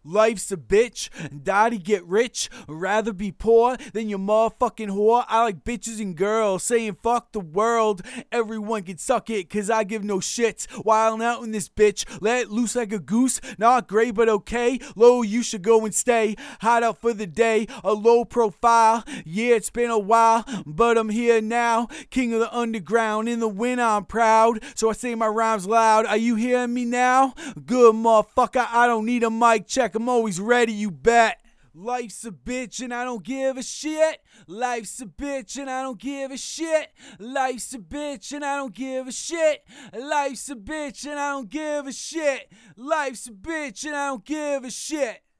Life's a bitch, die to get rich. Rather be poor than your motherfucking whore. I like bitches and girls saying fuck the world. Everyone can suck it, cause I give no shits. Wildin' out in this bitch, let it loose like a goose. Not great, but okay. Low, you should go and stay. Hide out for the day, a low profile. Yeah, it's been a while, but I'm here now. King of the underground, in the winter I'm proud. So I say my rhymes loud. Are you hearing me now? Good motherfucker, I don't need a mic check. I'm always ready, you bet. Life's a bitch and I don't give a shit. Life's a bitch and I don't give a shit. Life's a bitch and I don't give a shit. Life's a bitch and I don't give a shit. Life's a bitch and I don't give a shit.